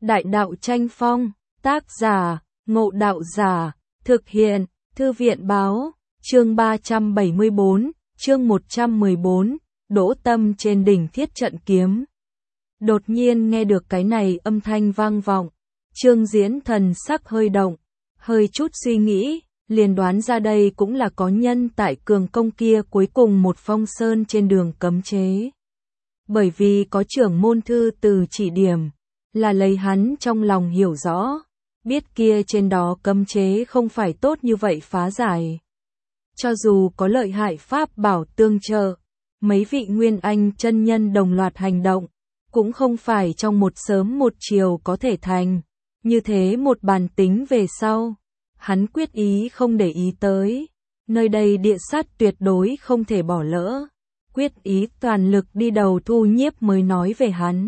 Đại đạo tranh phong, tác giả, Ngộ Đạo Giả, thực hiện, Thư viện báo, chương 374, chương 114, Đỗ Tâm trên đỉnh Thiết Trận Kiếm. Đột nhiên nghe được cái này âm thanh vang vọng, Trương Diễn thần sắc hơi động, hơi chút suy nghĩ, liền đoán ra đây cũng là có nhân tại cường công kia cuối cùng một phong sơn trên đường cấm chế. Bởi vì có trưởng môn thư từ chỉ điểm, là lấy hắn trong lòng hiểu rõ, biết kia trên đó cấm chế không phải tốt như vậy phá giải. Cho dù có lợi hại pháp bảo tương trợ, mấy vị nguyên anh chân nhân đồng loạt hành động, cũng không phải trong một sớm một chiều có thể thành. Như thế một bàn tính về sau, hắn quyết ý không để ý tới, nơi đây địa sát tuyệt đối không thể bỏ lỡ, quyết ý toàn lực đi đầu thu nhiếp mới nói về hắn.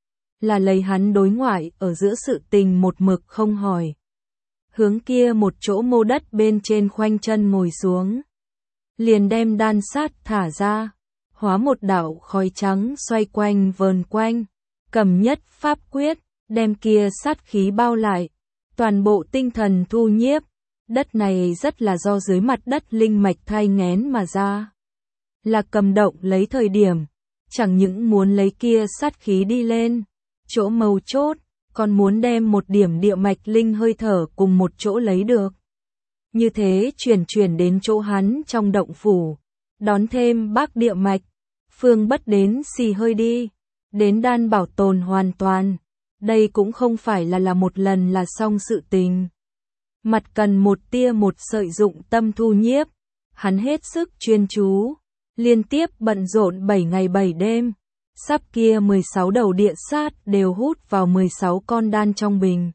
Là lấy hắn đối ngoại ở giữa sự tình một mực không hỏi. Hướng kia một chỗ mô đất bên trên khoanh chân ngồi xuống. Liền đem đan sát thả ra, hóa một đạo khói trắng xoay quanh vờn quanh, cầm nhất pháp quyết, đem kia sát khí bao lại, toàn bộ tinh thần thu nhiếp. Đất này rất là do dưới mặt đất linh mạch thai nghén mà ra. Là cầm động lấy thời điểm, chẳng những muốn lấy kia sát khí đi lên, chỗ mấu chốt, còn muốn đem một điểm địa mạch linh hơi thở cùng một chỗ lấy được. Như thế chuyển đến chỗ hắn trong động phủ, đón thêm bác địa mạch, phương bất đến xì hơi đi, đến đan bảo tồn hoàn toàn. Đây cũng không phải là một lần là xong sự tình. Mặt cần một tia một sợi dụng tâm thu nhiếp, hắn hết sức chuyên chú, liên tiếp bận rộn 7 ngày 7 đêm. Sắp kia 16 đầu địa sát đều hút vào 16 con đan trong bình.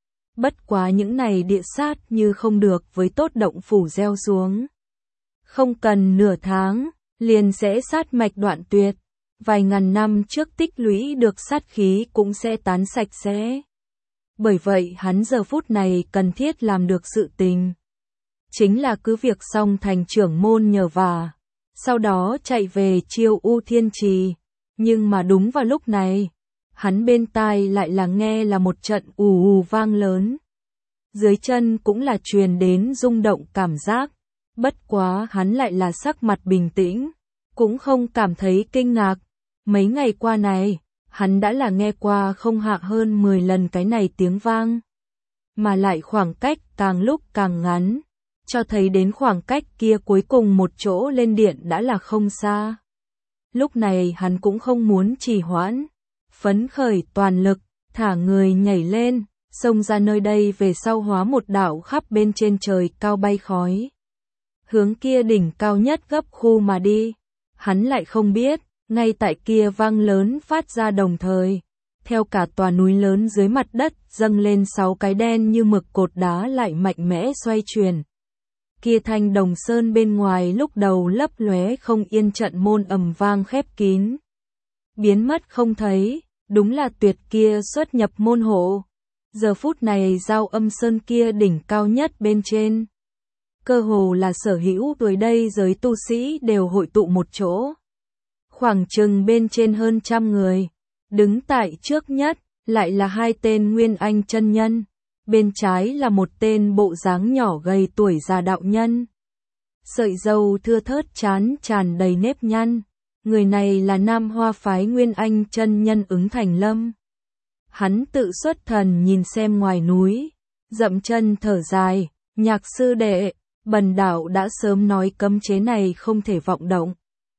Bất quá những này địa sát như không được với tốt động phủ gieo xuống. Không cần nửa tháng, liền sẽ sát mạch đoạn tuyệt. Vài ngàn năm trước tích lũy được sát khí cũng sẽ tán sạch sẽ. Bởi vậy hắn giờ phút này cần thiết làm được sự tình. Chính là cứ việc xong thành trưởng môn nhờ vả. Sau đó chạy về Chiêu U Thiên Trì. Nhưng mà đúng vào lúc này, hắn bên tai lại là nghe là một trận ù ù vang lớn. Dưới chân cũng là truyền đến rung động cảm giác. Bất quá hắn lại là sắc mặt bình tĩnh, cũng không cảm thấy kinh ngạc. Mấy ngày qua này, hắn đã là nghe qua không hạ hơn 10 lần cái này tiếng vang. Mà lại khoảng cách càng lúc càng ngắn, cho thấy đến khoảng cách kia cuối cùng một chỗ lên điện đã là không xa. Lúc này hắn cũng không muốn trì hoãn, phấn khởi toàn lực, thả người nhảy lên, xông ra nơi đây về sau hóa một đạo khắp bên trên trời cao bay khói. Hướng kia đỉnh cao nhất gấp khu mà đi, hắn lại không biết, ngay tại kia vang lớn phát ra đồng thời, theo cả tòa núi lớn dưới mặt đất dâng lên 6 cái đen như mực cột đá lại mạnh mẽ xoay chuyển. Kia thanh đồng sơn bên ngoài lúc đầu lấp lóe không yên trận môn ầm vang khép kín. Biến mất không thấy, đúng là tuyệt kia xuất nhập môn hộ. Giờ phút này giao âm sơn kia đỉnh cao nhất bên trên. Cơ hồ là sở hữu tới đây giới tu sĩ đều hội tụ một chỗ. Khoảng chừng bên trên hơn 100 người. Đứng tại trước nhất, lại là 2 tên nguyên anh chân nhân. Bên trái là một tên bộ dáng nhỏ gầy tuổi già đạo nhân. Sợi râu thưa thớt trán tràn đầy nếp nhăn. Người này là Nam Hoa phái nguyên anh chân nhân Ứng Thành Lâm. Hắn tự xuất thần nhìn xem ngoài núi, dậm chân thở dài, Nhạc sư đệ, bần đạo đã sớm nói cấm chế này không thể vọng động.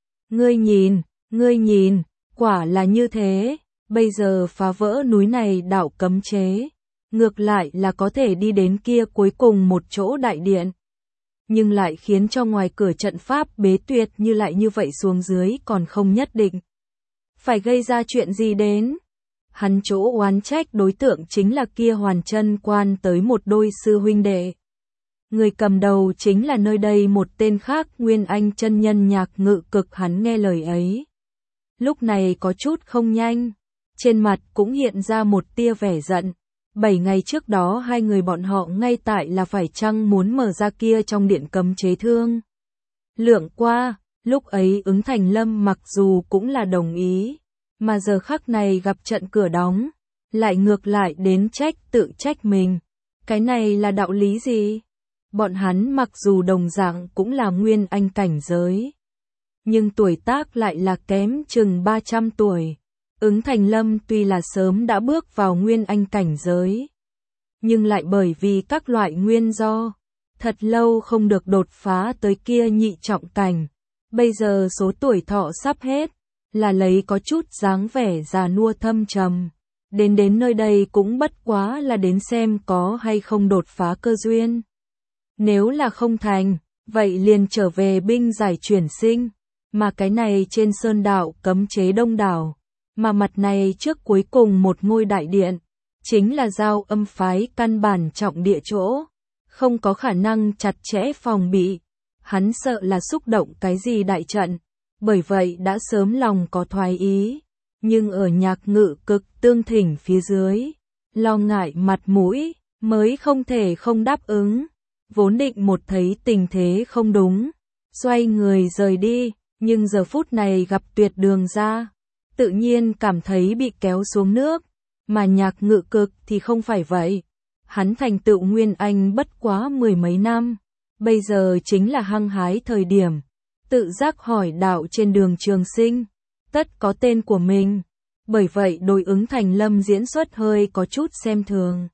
Ngươi nhìn, quả là như thế, bây giờ phá vỡ núi này đạo cấm chế. Ngược lại là có thể đi đến kia cuối cùng một chỗ đại điện. Nhưng lại khiến cho ngoài cửa trận pháp bế tuyệt như lại như vậy xuống dưới còn không nhất định. Phải gây ra chuyện gì đến? Hắn chỗ oán trách đối tượng chính là kia Hoàn Chân Quan tới một đôi sư huynh đệ. Người cầm đầu chính là nơi đây một tên khác nguyên anh chân nhân Nhạc Ngự Cực. Hắn nghe lời ấy. Lúc này có chút không nhanh. Trên mặt cũng hiện ra một tia vẻ giận. 7 ngày trước đó hai người bọn họ ngay tại là phải chăng muốn mở ra kia trong điện cấm chế thương. Lượng qua, lúc ấy Ứng Thành Lâm mặc dù cũng là đồng ý, mà giờ khắc này gặp trận cửa đóng, lại ngược lại đến tự trách mình. Cái này là đạo lý gì? Bọn hắn mặc dù đồng dạng cũng là nguyên anh cảnh giới, nhưng tuổi tác lại là kém chừng 300 tuổi. Ứng Thành Lâm tuy là sớm đã bước vào nguyên anh cảnh giới, nhưng lại bởi vì các loại nguyên do, thật lâu không được đột phá tới kia nhị trọng cảnh. Bây giờ số tuổi thọ sắp hết, là lấy có chút dáng vẻ già nua thâm trầm. Đến nơi đây cũng bất quá là đến xem có hay không đột phá cơ duyên. Nếu là không thành, vậy liền trở về binh giải chuyển sinh. Mà cái này trên sơn đạo cấm chế đông đảo, mà mặt này trước cuối cùng một ngôi đại điện, chính là Giao Âm phái căn bản trọng địa chỗ, không có khả năng chặt chẽ phòng bị. Hắn sợ là xúc động cái gì đại trận, bởi vậy đã sớm lòng có thoái ý, nhưng ở Nhạc Ngự Cực tương thỉnh phía dưới, lo ngại mặt mũi, mới không thể không đáp ứng. Vốn định một thấy tình thế không đúng, xoay người rời đi, nhưng giờ phút này gặp tuyệt đường ra, tự nhiên cảm thấy bị kéo xuống nước, mà Nhạc Ngự Cực thì không phải vậy. Hắn thành tựu nguyên anh bất quá 10 mấy năm, bây giờ chính là hăng hái thời điểm, tự giác hỏi đạo trên đường trường sinh, tất có tên của mình, bởi vậy đối Ứng Thành Lâm diễn xuất hơi có chút xem thường.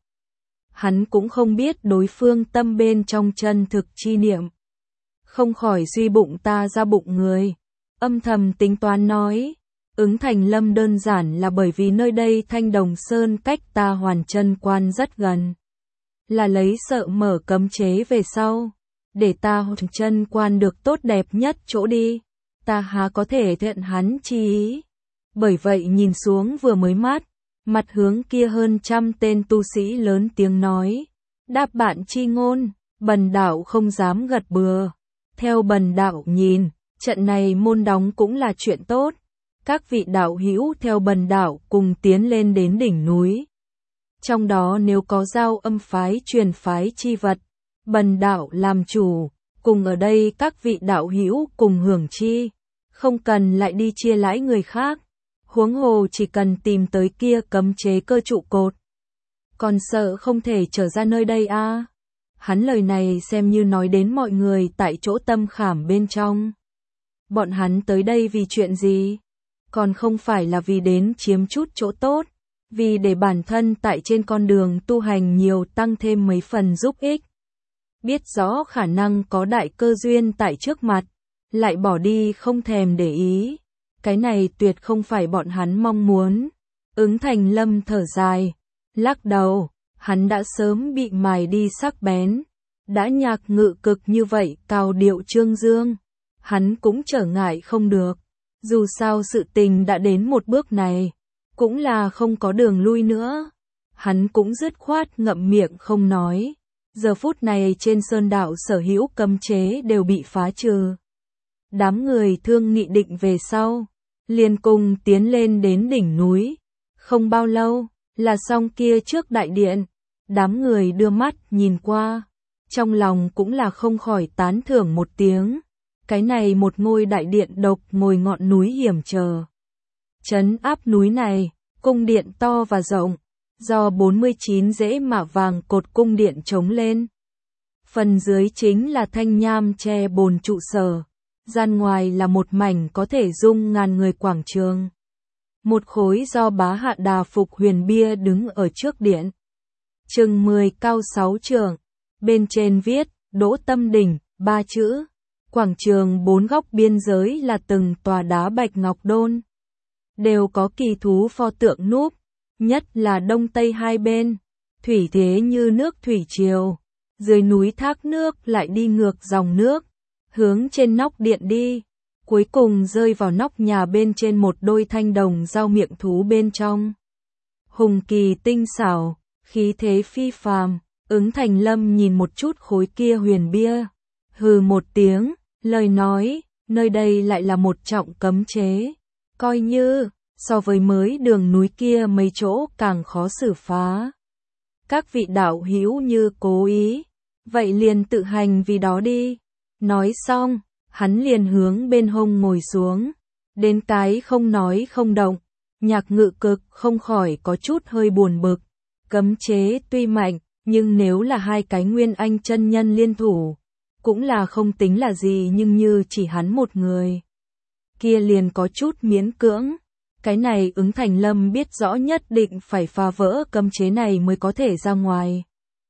Hắn cũng không biết đối phương tâm bên trong chân thực chi niệm, không khỏi suy bụng ta ra bụng người, âm thầm tính toán nói, Ứng Thành Lâm đơn giản là bởi vì nơi đây Thanh Đồng Sơn cách ta Hoàn Chân Quan rất gần, là lấy sợ mở cấm chế về sau, để ta Hoàn Chân Quan được tốt đẹp nhất chỗ đi, ta há có thể thiện hắn chi ý. Bởi vậy nhìn xuống vừa mới mặt hướng kia hơn trăm tên tu sĩ lớn tiếng nói, đáp bạn chi ngôn, bần đạo không dám gật bừa. Theo bần đạo nhìn, trận này môn đóng cũng là chuyện tốt. Các vị đạo hữu theo bần đạo cùng tiến lên đến đỉnh núi. Trong đó nếu có Giao Âm phái truyền phái chi vật, bần đạo làm chủ, cùng ở đây các vị đạo hữu cùng hưởng chi, không cần lại đi chia lãi người khác. Huống hồ chỉ cần tìm tới kia cấm chế cơ trụ cột, còn sợ không thể trở ra nơi đây a. Hắn lời này xem như nói đến mọi người tại chỗ tâm khảm bên trong. Bọn hắn tới đây vì chuyện gì? Còn không phải là vì đến chiếm chút chỗ tốt, vì để bản thân tại trên con đường tu hành nhiều tăng thêm mấy phần giúp ích. Biết rõ khả năng có đại cơ duyên tại trước mặt, lại bỏ đi không thèm để ý. Cái này tuyệt không phải bọn hắn mong muốn. Ứng Thành Lâm thở dài, lắc đầu, hắn đã sớm bị mài đi sắc bén. Đã Nhạc Ngự Cực như vậy cao điệu trương dương, hắn cũng trở ngại không được. Dù sao sự tình đã đến một bước này, cũng là không có đường lui nữa. Hắn cũng dứt khoát ngậm miệng không nói. Giờ phút này trên sơn đạo sở hữu cấm chế đều bị phá trừ. Đám người thương nghị định về sau, liền cùng tiến lên đến đỉnh núi. Không bao lâu, là xong kia trước đại điện. Đám người đưa mắt nhìn qua, trong lòng cũng là không khỏi tán thưởng một tiếng. Cái này một ngôi đại điện độc ngồi ngọn núi hiểm trở. Trấn áp núi này, cung điện to và rộng, do 49 rễ mạ vàng cột cung điện chống lên. Phần dưới chính là thanh nham che bồn trụ sở. Gian ngoài là một mảnh có thể dung ngàn người quảng trường. Một khối do Bá Hạ Đà Phục huyền bia đứng ở trước điện. Chừng 10 cao 6 trượng. Bên trên viết, Đỗ Tâm Đỉnh, 3 chữ. Quảng trường 4 góc biên giới là từng tòa đá bạch ngọc đôn. Đều có kỳ thú pho tượng núp. Nhất là đông tây hai bên. Thủy thế như nước thủy triều. Dưới núi thác nước lại đi ngược dòng nước. Hướng trên nóc điện đi, cuối cùng rơi vào nóc nhà bên trên một đôi thanh đồng dao miệng thú bên trong. Hùng kỳ tinh xảo, khí thế phi phàm. Ứng Thành Lâm nhìn một chút khối kia huyền bia, hừ một tiếng, lời nói, nơi đây lại là một trọng cấm chế, coi như so với mới đường núi kia mấy chỗ càng khó xử phá. Các vị đạo hữu như cố ý, vậy liền tự hành vì đó đi. Nói xong, hắn liền hướng bên hông ngồi xuống, đến cái không nói không động, Nhạc Ngự Cực không khỏi có chút hơi buồn bực. Cấm chế tuy mạnh, nhưng nếu là hai cái Nguyên Anh chân nhân liên thủ, cũng là không tính là gì, nhưng như chỉ hắn một người, kia liền có chút miễn cưỡng. Cái này Ứng Thành Lâm biết rõ nhất định phải phá vỡ cấm chế này mới có thể ra ngoài,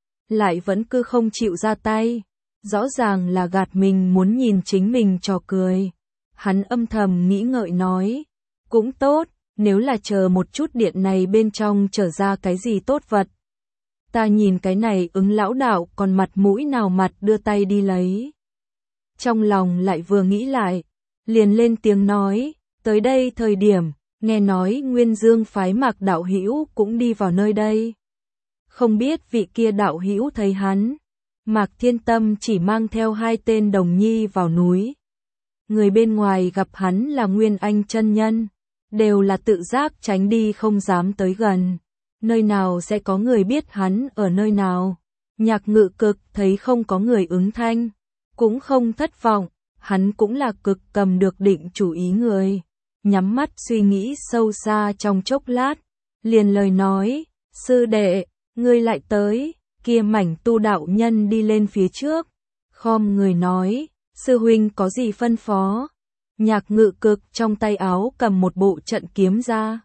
lại vẫn cứ không chịu ra tay, rõ ràng là gạt mình, muốn nhìn chính mình trò cười. Hắn âm thầm nghĩ ngợi nói, cũng tốt, nếu là chờ một chút điện này bên trong trở ra cái gì tốt vật, ta nhìn cái này Ứng lão đạo còn mặt mũi nào mặt đưa tay đi lấy. Trong lòng lại vừa nghĩ lại, liền lên tiếng nói, tới đây thời điểm, nghe nói Nguyên Dương phái Mạc đạo hữu cũng đi vào nơi đây. Không biết vị kia đạo hữu thấy hắn, Mạc Thiên Tâm chỉ mang theo hai tên đồng nhi vào núi. Người bên ngoài gặp hắn là Nguyên Anh chân nhân, đều là tự giác tránh đi không dám tới gần. Nơi nào sẽ có người biết hắn ở nơi nào. Nhạc Ngự Cực thấy không có người ứng thanh, cũng không thất vọng, hắn cũng là cực cầm được định chủ ý người. Nhắm mắt suy nghĩ sâu xa trong chốc lát, liền lời nói, sư đệ, ngươi lại tới. Kia Mảnh Tu đạo nhân đi lên phía trước, khom người nói, sư huynh có gì phân phó. Nhạc Ngự Cực trong tay áo cầm một bộ trận kiếm ra,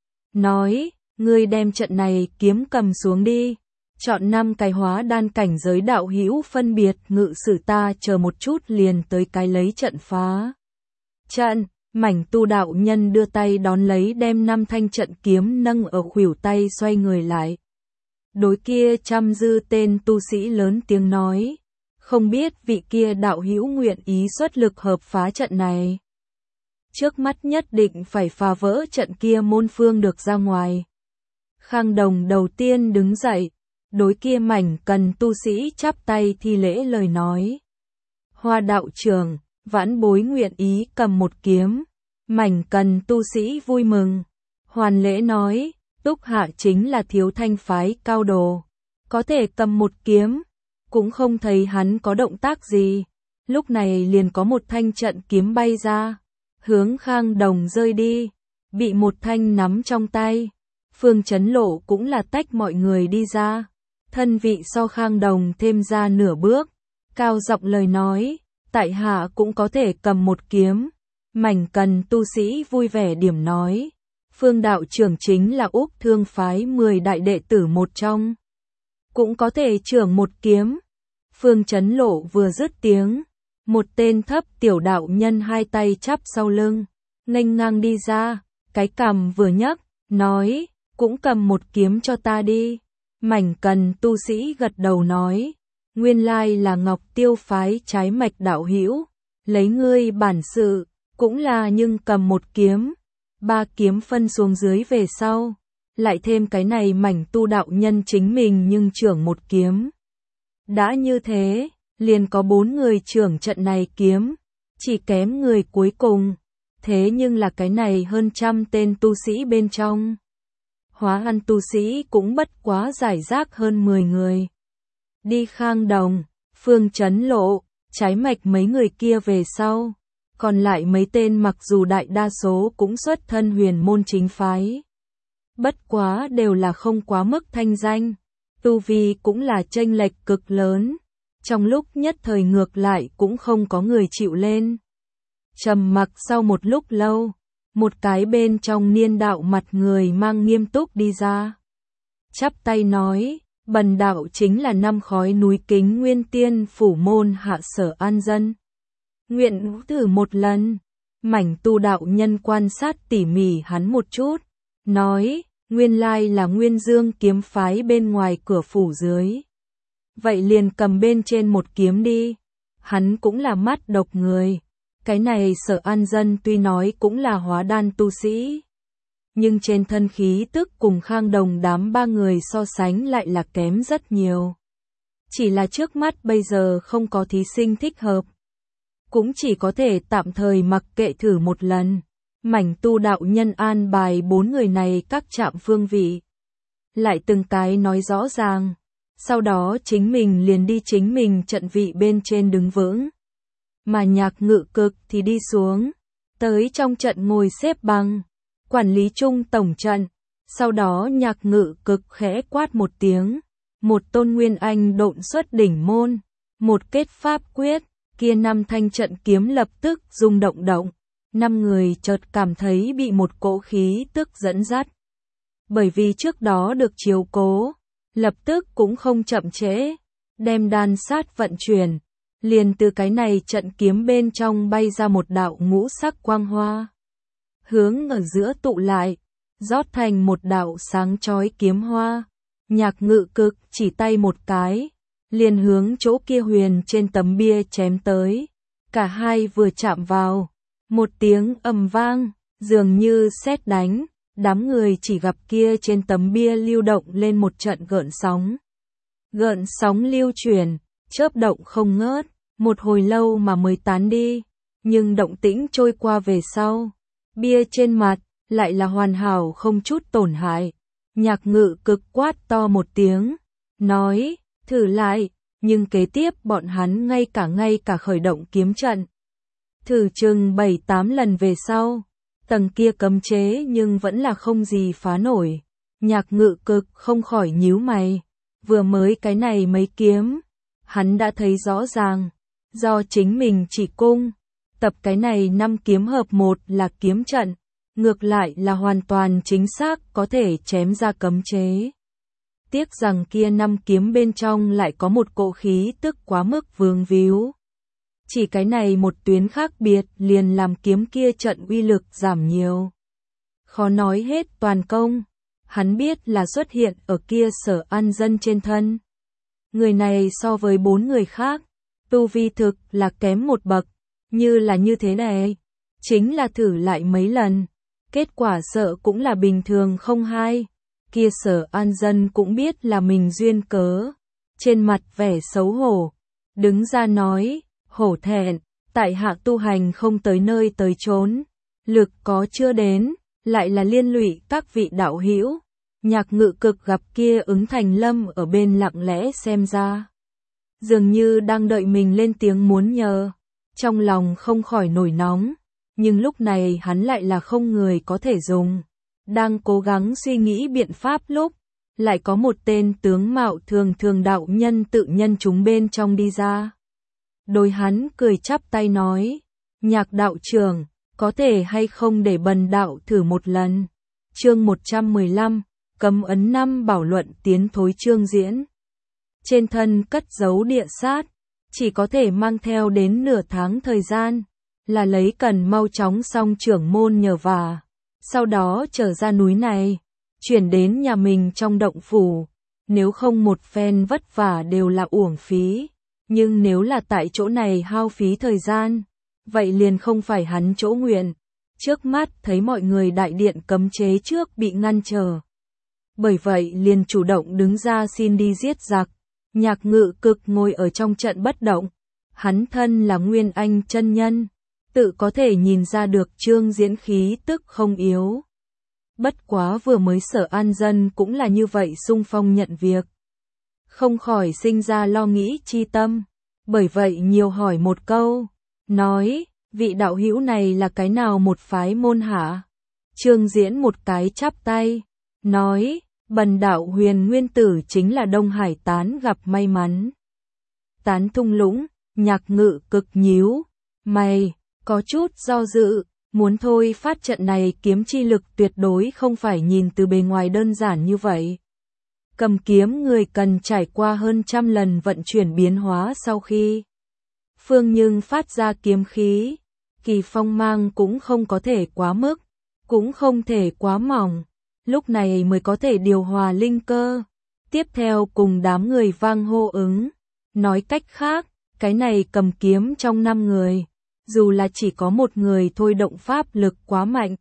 nói, ngươi đem trận này kiếm cầm xuống đi, chọn 5 cái hóa đan cảnh giới đạo hữu phân biệt ngự sử, ta chờ một chút liền tới cái lấy trận phá trận. Mảnh Tu đạo nhân đưa tay đón lấy, đem 5 thanh trận kiếm nâng ở khuỷu tay, xoay người lại. Đối kia trăm dư tên tu sĩ lớn tiếng nói, không biết vị kia đạo hữu nguyện ý xuất lực hợp phá trận này. Trước mắt nhất định phải phá vỡ trận kia môn phương được ra ngoài. Khang Đồng đầu tiên đứng dậy, đối kia Mảnh Cần tu sĩ chắp tay thi lễ lời nói. Hoa đạo trưởng, vãn bối nguyện ý cầm một kiếm. Mảnh Cần tu sĩ vui mừng, hoàn lễ nói, Túc hạ chính là Thiếu Thanh phái cao đồ, có thể cầm một kiếm. Cũng không thấy hắn có động tác gì, lúc này liền có một thanh trận kiếm bay ra, hướng Khang Đồng rơi đi, bị một thanh nắm trong tay. Phương Chấn Lộ cũng là tách mọi người đi ra, thân vị so Khang Đồng thêm ra nửa bước, cao giọng lời nói, tại hạ cũng có thể cầm một kiếm. Mảnh Cần tu sĩ vui vẻ điểm nói, Phương đạo trưởng chính là Úc Thương phái 10 đại đệ tử một trong, cũng có thể trưởng một kiếm. Phương Chấn Lộ vừa dứt tiếng, một tên thấp tiểu đạo nhân hai tay chắp sau lưng, nghênh ngang đi ra, cái cằm vừa nhấc, nói, cũng cầm một kiếm cho ta đi. Mảnh Cần tu sĩ gật đầu nói, nguyên lai là Ngọc Tiêu phái trái mạch đạo hữu, lấy ngươi bản sự, cũng là nhưng cầm một kiếm. 3 kiếm phân xuống dưới về sau, lại thêm cái này Mảnh Tu đạo nhân chính mình nhưng trưởng một kiếm. Đã như thế, liền có 4 người trưởng trận này kiếm, chỉ kém người cuối cùng. Thế nhưng là cái này hơn trăm tên tu sĩ bên trong, hóa ăn tu sĩ cũng bất quá giải rác hơn 10 người. Đi Khang Đồng, Phương Chấn Lộ, trái mạch mấy người kia về sau, còn lại mấy tên mặc dù đại đa số cũng xuất thân huyền môn chính phái, bất quá đều là không quá mức thanh danh, tu vi cũng là chênh lệch cực lớn, trong lúc nhất thời ngược lại cũng không có người chịu lên. Trầm mặc sau một lúc lâu, một cái bên trong niên đạo mặt người mang nghiêm túc đi ra, chắp tay nói, bần đạo chính là năm khói núi Kính Nguyên Tiên phủ môn hạ Sở An dân, nguyện thử một lần. Mảnh Tu đạo nhân quan sát tỉ mỉ hắn một chút, nói, nguyên lai là Nguyên Dương kiếm phái bên ngoài cửa phủ dưới, vậy liền cầm bên trên một kiếm đi. Hắn cũng là mắt độc người, cái này Sở An dân tuy nói cũng là hóa đan tu sĩ, nhưng trên thân khí tức cùng Khang Đồng đám 3 người so sánh lại là kém rất nhiều. Chỉ là trước mắt bây giờ không có thí sinh thích hợp, cũng chỉ có thể tạm thời mặc kệ thử một lần. Mảnh Tu đạo nhân an bài 4 người này các trạm phương vị, lại từng cái nói rõ ràng, sau đó chính mình liền đi chính mình trận vị bên trên đứng vững, mà Nhạc Ngự Cực thì đi xuống, tới trong trận ngồi xếp bằng. quản lý chung tổng trận. Sau đó Nhạc Ngự Cực khẽ quát một tiếng, một tôn nguyên anh độn xuất đỉnh môn, một kết pháp quyết, kia 5 thanh trận kiếm lập tức rung động động. 5 người chợt cảm thấy bị một cỗ khí tức dẫn dắt. Bởi vì trước đó được chiếu cố, lập tức cũng không chậm trễ, đem đan sát vận chuyển, liền từ cái này trận kiếm bên trong bay ra một đạo ngũ sắc quang hoa. Hướng ở giữa tụ lại, rót thành một đạo sáng chói kiếm hoa. Nhạc Ngự Cực chỉ tay một cái, liền hướng chỗ kia huyền trên tấm bia chém tới. Cả hai vừa chạm vào, một tiếng ầm vang, dường như sét đánh, đám người chỉ gặp kia trên tấm bia lưu động lên một trận gợn sóng. Gợn sóng lưu chuyển, chớp động không ngớt, một hồi lâu mà mới tán đi, nhưng động tĩnh trôi qua về sau, bia trên mặt lại là hoàn hảo không chút tổn hại. Nhạc Ngự Cực quát to một tiếng, nói, thử lại, nhưng kế tiếp bọn hắn ngay cả khởi động kiếm trận. Thử chừng 7-8 lần về sau, tầng kia cấm chế nhưng vẫn là không gì phá nổi. Nhạc Ngự Cực không khỏi nhíu mày, vừa mới cái này mấy kiếm, hắn đã thấy rõ ràng, do chính mình chỉ cung, tập cái này 5 kiếm hợp một là kiếm trận, ngược lại là hoàn toàn chính xác có thể chém ra cấm chế. Tiếc rằng kia 5 kiếm bên trong lại có một cỗ khí tức quá mức vướng víu. Chỉ cái này một tuyến khác biệt liền làm kiếm kia trận uy lực giảm nhiều. Khó nói hết toàn công, hắn biết là xuất hiện ở kia Sở An Dân trên thân. Người này so với 4 người khác, tu vi thực là kém một bậc, như là như thế này, chính là thử lại mấy lần, kết quả sợ cũng là bình thường không hay. Kia Sở An Dân cũng biết là mình duyên cớ, trên mặt vẻ xấu hổ, đứng ra nói, hổ thẹn, tại hạ tu hành không tới nơi tới chốn, lực có chưa đến, lại là liên lụy các vị đạo hữu. Nhạc Ngự Cực gặp kia Ứng Thành Lâm ở bên lặng lẽ xem ra, dường như đang đợi mình lên tiếng muốn nhờ, trong lòng không khỏi nổi nóng, nhưng lúc này hắn lại là không người có thể dùng. Đang cố gắng suy nghĩ biện pháp lúc, lại có một tên tướng mạo thường đạo nhân tự nhân chúng bên trong đi ra. Đối hắn cười chắp tay nói, Nhạc đạo trưởng, có thể hay không để bần đạo thử một lần. Chương 115, cấm ấn 5 bảo luận tiến thối chương diễn. Trên thân cất giấu địa sát, chỉ có thể mang theo đến nửa tháng thời gian, là lấy cần mau chóng xong trưởng môn nhờ vả. Sau đó trở ra núi này, chuyển đến nhà mình trong động phủ, nếu không một phen vất vả đều là uổng phí, nhưng nếu là tại chỗ này hao phí thời gian, vậy liền không phải hắn chỗ nguyện. Trước mắt thấy mọi người đại điện cấm chế trước bị ngăn trở, bởi vậy liền chủ động đứng ra xin đi giết giặc. Nhạc Ngự Cực ngồi ở trong trận bất động, hắn thân là Nguyên Anh chân nhân, tự có thể nhìn ra được chương diễn khí tức không yếu. Bất quá vừa mới Sở An Dân cũng là như vậy xung phong nhận việc, không khỏi sinh ra lo nghĩ chi tâm, bởi vậy nhiều hỏi một câu, nói, vị đạo hữu này là cái nào một phái môn hả? Chương diễn một cái chắp tay, nói, bần đạo Huyền Nguyên Tử chính là Đông Hải Tán gặp may mắn. Tán thung lũng, Nhạc Ngự Cực nhíu mày, có chút do dự, muốn thôi phát trận này kiếm chi lực tuyệt đối không phải nhìn từ bề ngoài đơn giản như vậy. Cầm kiếm người cần trải qua hơn 100 lần vận chuyển biến hóa sau khi phương nhưng phát ra kiếm khí, kỳ phong mang cũng không có thể quá mức, cũng không thể quá mỏng, lúc này mới có thể điều hòa linh cơ. Tiếp theo cùng đám người vang hô ứng, nói cách khác, cái này cầm kiếm trong 5 người, dù là chỉ có một người thôi động pháp lực quá mạnh,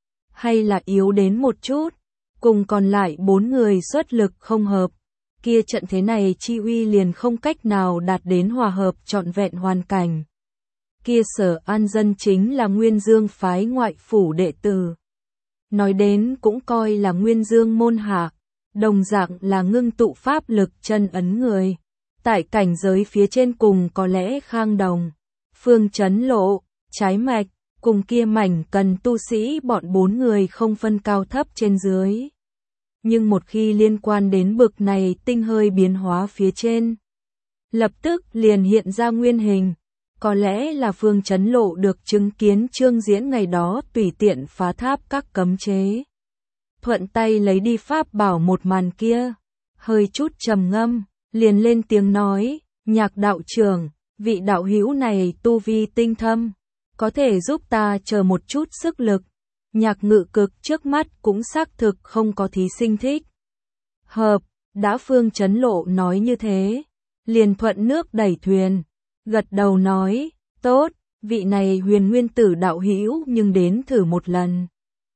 hay là yếu đến một chút, cùng còn lại 4 người xuất lực không hợp, kia trận thế này chi uy liền không cách nào đạt đến hòa hợp trọn vẹn hoàn cảnh. Kia Sở An Dân chính là Nguyên Dương phái ngoại phủ đệ tử, nói đến cũng coi là Nguyên Dương môn hạ, đồng dạng là ngưng tụ pháp lực chân ấn người. Tại cảnh giới phía trên cùng có lẽ Khang Đồng, Phương Chấn Lộ, Trái Mạch, cùng kia mảnh cần tu sĩ bọn 4 người không phân cao thấp trên dưới. Nhưng một khi liên quan đến bực này tinh hơi biến hóa phía trên, lập tức liền hiện ra nguyên hình. Có lẽ là Phương Chấn Lộ được chứng kiến Trương Diễn ngày đó tùy tiện phá tháp các cấm chế. Thuận tay lấy đi pháp bảo một màn kia, hơi chút trầm ngâm, liền lên tiếng nói, Nhạc đạo trưởng, vị đạo hữu này tu vi tinh thâm, có thể giúp ta chờ một chút sức lực. Nhạc Ngự Cực trước mắt cũng xác thực không có thí sinh thích hợp, đã Phương Chấn Lộ nói như thế, liền thuận nước đẩy thuyền, gật đầu nói, tốt, vị này Huyền Nguyên Tử đạo hữu nhưng đến thử một lần.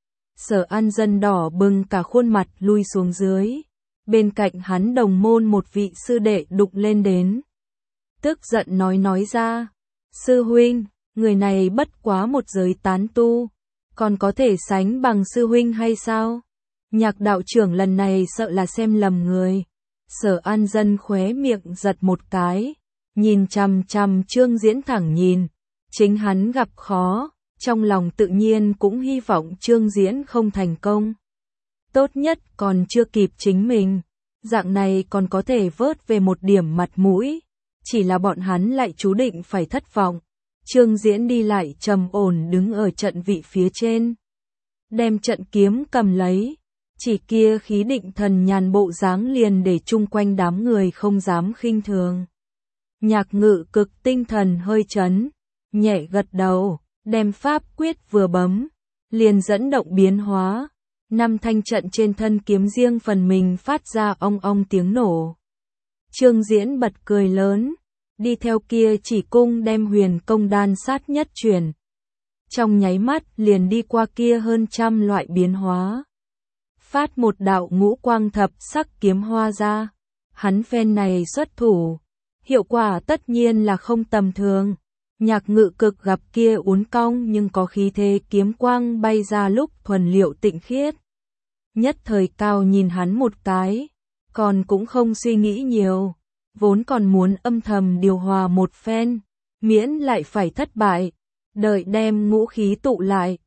Sở An Dân đỏ bừng cả khuôn mặt lui xuống dưới, bên cạnh hắn đồng môn một vị sư đệ đụng lên đến. Tức giận nói ra, sư huynh, người này bất quá một giới tán tu, còn có thể sánh bằng sư huynh hay sao? Nhạc đạo trưởng lần này sợ là xem lầm người. Sở An Dân khóe miệng giật một cái, nhìn chằm chằm Trương Diễn thẳng nhìn, chính hắn gặp khó, trong lòng tự nhiên cũng hy vọng Trương Diễn không thành công. Tốt nhất còn chưa kịp chính mình, dạng này còn có thể vớt về một điểm mặt mũi, chỉ là bọn hắn lại chú định phải thất vọng. Trương Diễn đi lại trầm ổn đứng ở trận vị phía trên, đem trận kiếm cầm lấy, chỉ kia khí định thần nhàn bộ dáng liền để chung quanh đám người không dám khinh thường. Nhạc Ngự Cực tinh thần hơi chấn, nhẹ gật đầu, đem pháp quyết vừa bấm, liền dẫn động biến hóa, 5 thanh trận trên thân kiếm riêng phần mình phát ra ong ong tiếng nổ. Trương Diễn bật cười lớn, đi theo kia chỉ cung đem huyền công đan sát nhất truyền. Trong nháy mắt liền đi qua kia hơn 100 loại biến hóa. Phát một đạo ngũ quang thập sắc kiếm hoa ra. Hắn phen này xuất thủ, hiệu quả tất nhiên là không tầm thường. Nhạc Ngự Cực gặp kia uốn cong nhưng có khí thế kiếm quang bay ra lúc thuần liệu tịnh khiết. Nhất thời cao nhìn hắn một cái, còn cũng không suy nghĩ nhiều, vốn còn muốn âm thầm điều hòa một phen, miễn lại phải thất bại, đợi đem ngũ khí tụ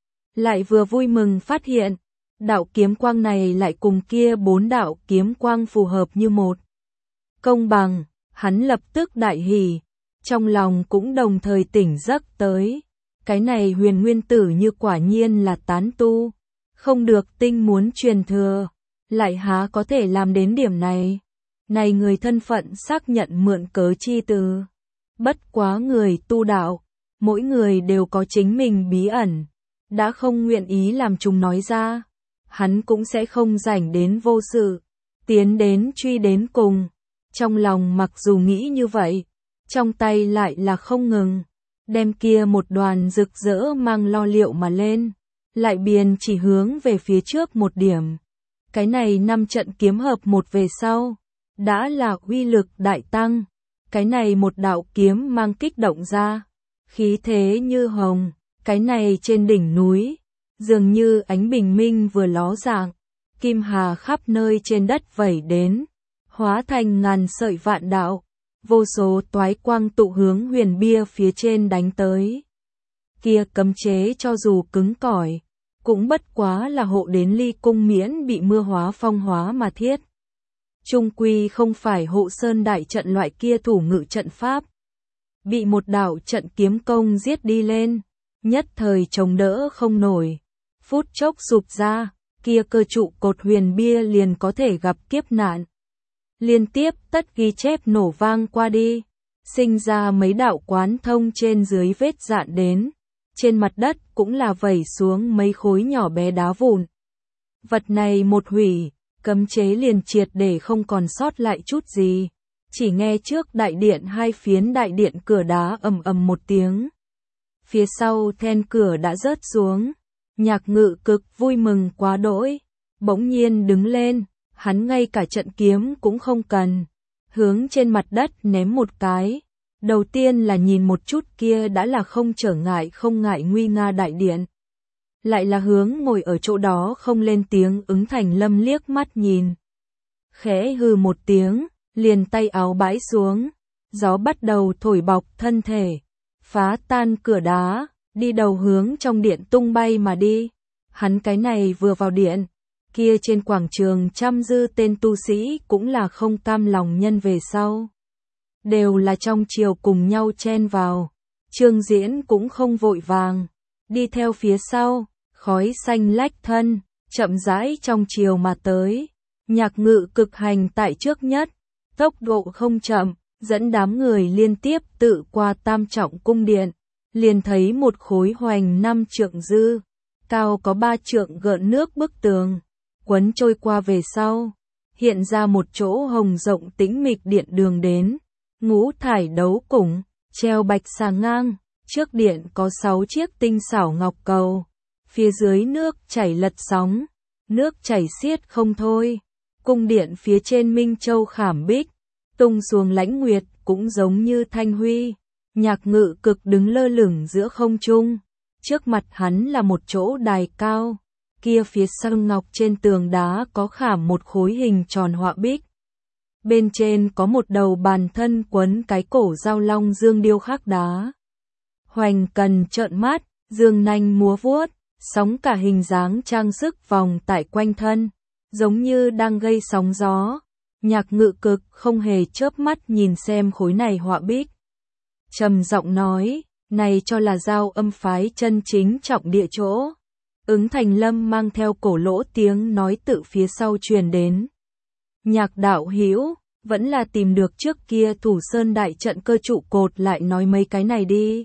lại vừa vui mừng phát hiện, đạo kiếm quang này lại cùng kia 4 đạo kiếm quang phù hợp như một. Công bằng, hắn lập tức đại hỉ, trong lòng cũng đồng thời tỉnh giấc tới, cái này Huyền Nguyên Tử như quả nhiên là tán tu, không được tinh muốn truyền thừa, lại há có thể làm đến điểm này. Này người thân phận xác nhận mượn cớ chi từ. Bất quá người tu đạo, mỗi người đều có chính mình bí ẩn, đã không nguyện ý làm chúng nói ra, hắn cũng sẽ không rảnh đến vô sự, tiến đến truy đến cùng. Trong lòng mặc dù nghĩ như vậy, trong tay lại là không ngừng, đem kia một đoàn rực rỡ mang lo liệu mà lên, lại biên chỉ hướng về phía trước một điểm. Cái này 5 trận kiếm hợp một về sau, đã là uy lực đại tăng, cái này một đạo kiếm mang kích động ra, khí thế như hồng, cái này trên đỉnh núi, dường như ánh bình minh vừa ló dạng, kim hà khắp nơi trên đất vẩy đến, hóa thành ngàn sợi vạn đạo, vô số toái quang tụ hướng huyền bia phía trên đánh tới. Kia cấm chế cho dù cứng cỏi, cũng bất quá là hộ đến ly cung miễn bị mưa hóa phong hóa mà thiết. Trung quy không phải hộ sơn đại trận loại kia thủ ngự trận pháp. Bị một đạo trận kiếm công giết đi lên, nhất thời chống đỡ không nổi. Phút chốc sụp ra, kia cơ trụ cột huyền bia liền có thể gặp kiếp nạn. Liên tiếp tất ghi chép nổ vang qua đi, sinh ra mấy đạo quán thông trên dưới vết dạn đến. Trên mặt đất cũng là vẩy xuống mấy khối nhỏ bé đá vụn. Vật này một hủy, cấm chế liền triệt để không còn sót lại chút gì. Chỉ nghe trước đại điện 2 phiến đại điện cửa đá ầm ầm một tiếng. Phía sau then cửa đã rớt xuống. Nhạc Ngự Cực vui mừng quá đỗi, bỗng nhiên đứng lên, hắn ngay cả trận kiếm cũng không cần, hướng trên mặt đất ném một cái. Đầu tiên là nhìn một chút kia đã là không trở ngại không ngại nguy nga đại điện. Lại là hướng ngồi ở chỗ đó không lên tiếng ứng Thành Lâm liếc mắt nhìn. Khẽ hừ một tiếng, liền tay áo bãi xuống, gió bắt đầu thổi bọc thân thể, phá tan cửa đá, đi đầu hướng trong điện tung bay mà đi. Hắn cái này vừa vào điện, kia trên quảng trường trăm dư tên tu sĩ cũng là không cam lòng nhân về sau. Đều là trong chiều cùng nhau chen vào. Trương Diễn cũng không vội vàng, đi theo phía sau, khói xanh lách thân, chậm rãi trong chiều mà tới. Nhạc Ngự cực hành tại trước nhất, tốc độ không chậm, dẫn đám người liên tiếp tự qua tam trọng cung điện, liền thấy một khối hoành 5 trượng dư, cao có 3 trượng gợn nước bức tường, quấn trôi qua về sau, hiện ra một chỗ hồng rộng tĩnh mịch điện đường đến, ngũ thải đấu củng, treo bạch xà ngang, trước điện có 6 chiếc tinh xảo ngọc cầu, phía dưới nước chảy lật sóng, nước chảy xiết không thôi. Cung điện phía trên Minh Châu khảm bích, tung xuống lãnh nguyệt cũng giống như thanh huy. Nhạc Ngự cực đứng lơ lửng giữa không trung, trước mặt hắn là một chỗ đài cao, kia phía sau ngọc trên tường đá có khảm một khối hình tròn họa bích. Bên trên có một đầu bàn thân quấn cái cổ dao long dương điêu khắc đá. Hoành cần trợn mắt, dương nanh múa vuốt, sóng cả hình dáng trang sức vòng tại quanh thân, giống như đang gây sóng gió. Nhạc Ngự cực không hề chớp mắt nhìn xem khối này họa bích. Trầm giọng nói, này cho là Giao Âm phái chân chính trọng địa chỗ. Ứng Thành Lâm mang theo cổ lỗ tiếng nói tự phía sau truyền đến. Nhạc đạo hữu, vẫn là tìm được trước kia Thủ Sơn đại trận cơ trụ cột lại nói mấy cái này đi.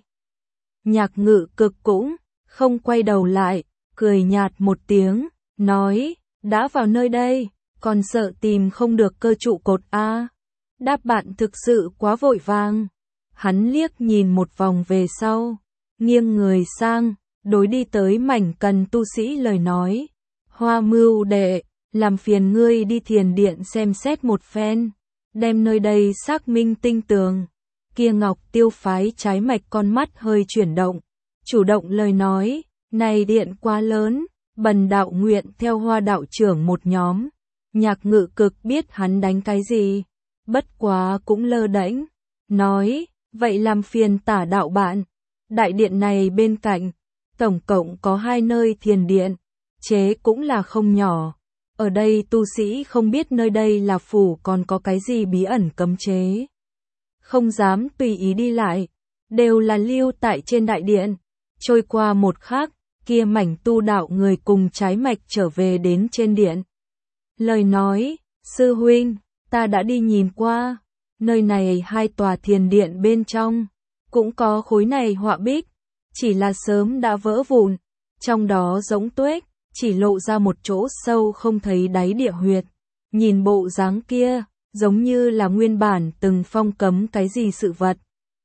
Nhạc Ngự cực cũng không quay đầu lại, cười nhạt một tiếng, nói, đã vào nơi đây, còn sợ tìm không được cơ trụ cột a? Đáp bạn thực sự quá vội vàng. Hắn liếc nhìn một vòng về sau, nghiêng người sang, đối đi tới mảnh cần tu sĩ lời nói. Hoa Mưu đệ, làm phiền ngươi đi thiền điện xem xét một phen, đem nơi đây xác minh tinh tường. Kia Ngọc Tiêu phái trái mạch con mắt hơi chuyển động, chủ động lời nói, này điện quá lớn, bần đạo nguyện theo Hoa đạo trưởng một nhóm. Nhạc Ngự cực biết hắn đánh cái gì, bất quá cũng lơ đễnh, nói, vậy làm phiền tả đạo bạn. Đại điện này bên cạnh, tổng cộng có 2 nơi thiền điện, chế cũng là không nhỏ. Ở đây tu sĩ không biết nơi đây là phủ còn có cái gì bí ẩn cấm chế. Không dám tùy ý đi lại, đều là lưu tại trên đại điện. Trôi qua một khắc, kia mảnh tu đạo người cùng trái mạch trở về đến trên điện. Lời nói, sư huynh, ta đã đi nhìn qua, nơi này 2 tòa thiền điện bên trong, cũng có khối này họa bích, chỉ là sớm đã vỡ vụn, trong đó rỗng tuếch, chỉ lộ ra một chỗ sâu không thấy đáy địa huyệt, nhìn bộ dáng kia, giống như là nguyên bản từng phong cấm cái gì sự vật.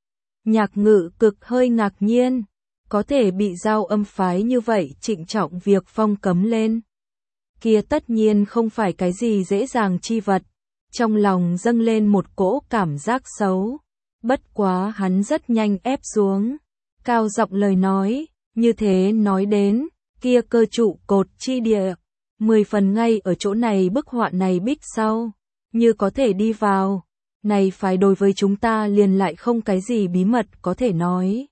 Nhạc Ngự cực hơi ngạc nhiên, có thể bị Giao Âm phái như vậy trịnh trọng việc phong cấm lên. Kia tất nhiên không phải cái gì dễ dàng chi vật, trong lòng dâng lên một cỗ cảm giác xấu, bất quá hắn rất nhanh ép xuống, cao giọng lời nói, như thế nói đến, kia cơ trụ cột chi địa, 10 phần ngay ở chỗ này bức họa này bích sau, như có thể đi vào, này phải đối với chúng ta liền lại không cái gì bí mật có thể nói.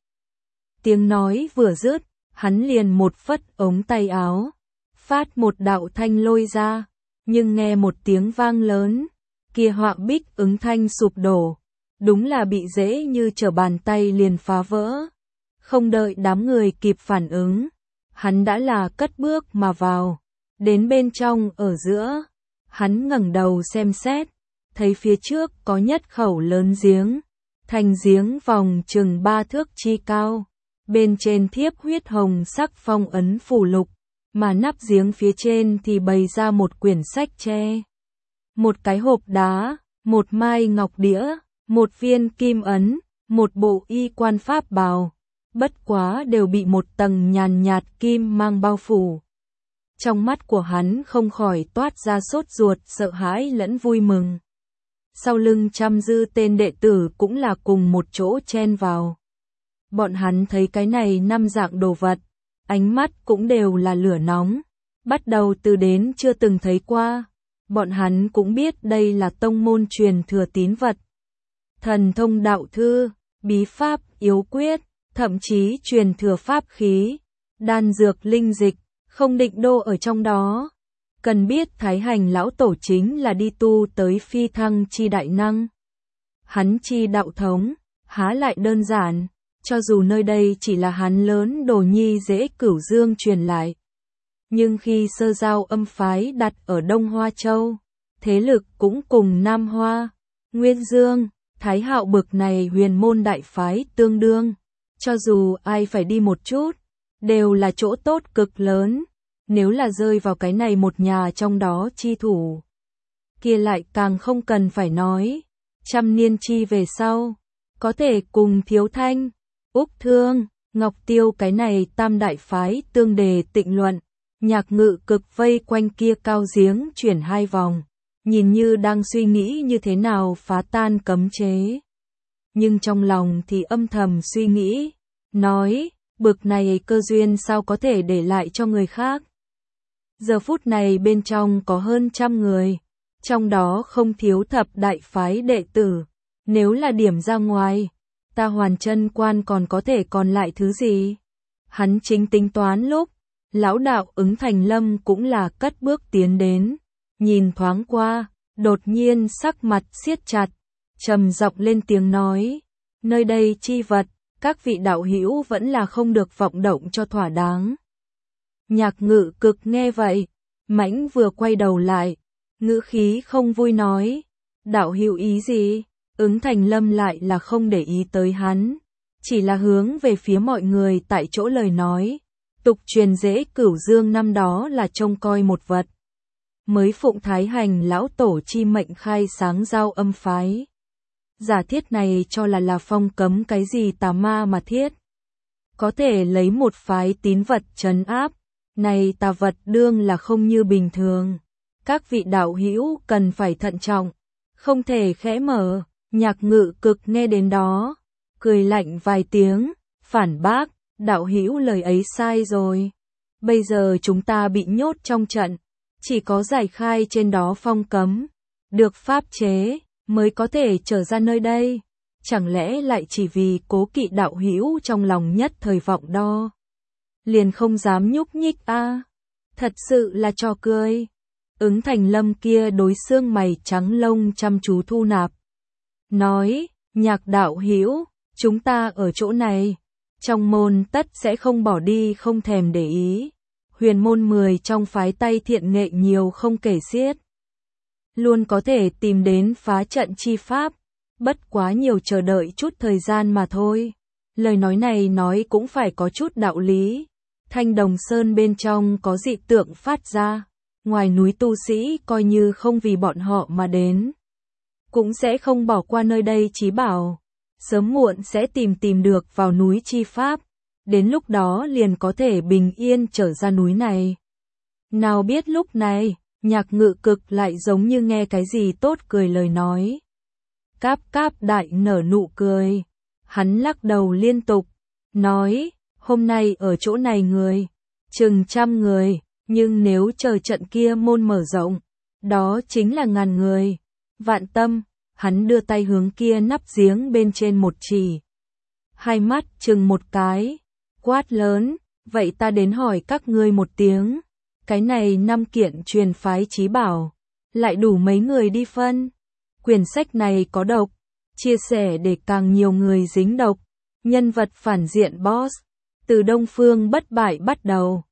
Tiếng nói vừa dứt, hắn liền một phất ống tay áo, phát một đạo thanh lôi ra, nhưng nghe một tiếng vang lớn, kia họa bích ứng thanh sụp đổ, đúng là bị dễ như trở bàn tay liền phá vỡ. Không đợi đám người kịp phản ứng, hắn đã là cất bước mà vào, đến bên trong ở giữa, hắn ngẩng đầu xem xét, thấy phía trước có nhất khẩu lớn giếng, thành giếng vòng chừng 3 thước chi cao, bên trên thiếp huyết hồng sắc phong ấn phủ lục, mà nắp giếng phía trên thì bày ra một quyển sách tre, một cái hộp đá, một mai ngọc đĩa, một viên kim ấn, một bộ y quan pháp bào, bất quá đều bị một tầng nhàn nhạt kim mang bao phủ. Trong mắt của hắn không khỏi toát ra sốt ruột, sợ hãi lẫn vui mừng. Sau lưng trăm dư tên đệ tử cũng là cùng một chỗ chen vào. Bọn hắn thấy cái này 5 dạng đồ vật, ánh mắt cũng đều là lửa nóng, bắt đầu từ đến chưa từng thấy qua. Bọn hắn cũng biết đây là tông môn truyền thừa tín vật. Thần thông đạo thư, bí pháp, yếu quyết, thậm chí truyền thừa pháp khí, đan dược linh dịch, không định đô ở trong đó. Cần biết Thái Hành lão tổ chính là đi tu tới phi thăng chi đại năng. Hắn chi đạo thống, há lại đơn giản, cho dù nơi đây chỉ là hắn lớn đồ nhi dễ Cửu Dương truyền lại. Nhưng khi sơ giao âm phái đặt ở Đông Hoa Châu, thế lực cũng cùng Nam Hoa, Nguyên Dương, Thái Hạo bực này huyền môn đại phái tương đương. Cho dù ai phải đi một chút, đều là chỗ tốt cực lớn. Nếu là rơi vào cái này một nhà trong đó chi thủ, kia lại càng không cần phải nói. Trăm niên chi về sau, có thể cùng Thiếu Thanh, Úc Thương, Ngọc Tiêu cái này tam đại phái tương đề tịnh luận. Nhạc Ngự Cực vây quanh kia cao giếng chuyển 2 vòng, nhìn như đang suy nghĩ như thế nào phá tan cấm chế. Nhưng trong lòng thì âm thầm suy nghĩ, nói, bực này cơ duyên sao có thể để lại cho người khác. Giờ phút này bên trong có hơn 100 người, trong đó không thiếu thập đại phái đệ tử. Nếu là điểm ra ngoài, ta Hoàn Chân Quan còn có thể còn lại thứ gì? Hắn chính tính toán lúc, lão đạo Ứng Thành Lâm cũng là cất bước tiến đến, nhìn thoáng qua, đột nhiên sắc mặt siết chặt, trầm giọng lên tiếng nói, nơi đây chi vật, các vị đạo hữu vẫn là không được vọng động cho thỏa đáng. Nhạc Ngự Cực nghe vậy, mãnh vừa quay đầu lại, ngữ khí không vui nói, đạo hữu ý gì? Ứng Thành Lâm lại là không để ý tới hắn, chỉ là hướng về phía mọi người tại chỗ lời nói. Tục truyền dễ Cửu Dương năm đó là trông coi một vật. Mới phụng Thái Hành lão tổ chi mệnh khai sáng giao âm phái. Giả thiết này cho là phong cấm cái gì tà ma mà thiết. Có thể lấy một phái tín vật trấn áp. Này tà vật đương là không như bình thường. Các vị đạo hữu cần phải thận trọng. Không thể khẽ mở. Nhạc Ngự Cực nghe đến đó. Cười lạnh vài tiếng. Phản bác. Đạo hữu lời ấy sai rồi. Bây giờ chúng ta bị nhốt trong trận. Chỉ có giải khai trên đó phong cấm. Được pháp chế. Mới có thể trở ra nơi đây. Chẳng lẽ lại chỉ vì cố kỵ đạo hữu trong lòng nhất thời vọng đo. Liền không dám nhúc nhích a. Thật sự là trò cười. Ứng Thành Lâm kia đối xương mày trắng lông chăm chú thu nạp. Nói, Nhạc đạo hữu, chúng ta ở chỗ này. Trong môn tất sẽ không bỏ đi không thèm để ý. Huyền môn 10 trong phái tay thiện nghệ nhiều không kể xiết. Luôn có thể tìm đến phá trận chi pháp. Bất quá nhiều chờ đợi chút thời gian mà thôi. Lời nói này nói cũng phải có chút đạo lý. Thanh Đồng Sơn bên trong có dị tượng phát ra. Ngoài núi tu sĩ coi như không vì bọn họ mà đến. Cũng sẽ không bỏ qua nơi đây chí bảo. Sớm muộn sẽ tìm được vào núi chi pháp. Đến lúc đó liền có thể bình yên trở ra núi này. Nào biết lúc này, Nhạc Ngự Cực lại giống như nghe cái gì tốt cười lời nói. Cáp cáp đại nở nụ cười. Hắn lắc đầu liên tục, nói, hôm nay ở chỗ này người, chừng 100 người, nhưng nếu chờ trận kia môn mở rộng, đó chính là ngàn người. Vạn tâm, hắn đưa tay hướng kia nắp giếng bên trên một chỉ. Hai mắt chừng một cái, quát lớn, vậy ta đến hỏi các ngươi một tiếng. Cái này 5 kiện truyền phái chí bảo, lại đủ mấy người đi phân. Quyển sách này có độc, chia sẻ để càng nhiều người dính độc. Nhân vật phản diện boss, từ Đông Phương bất bại bắt đầu,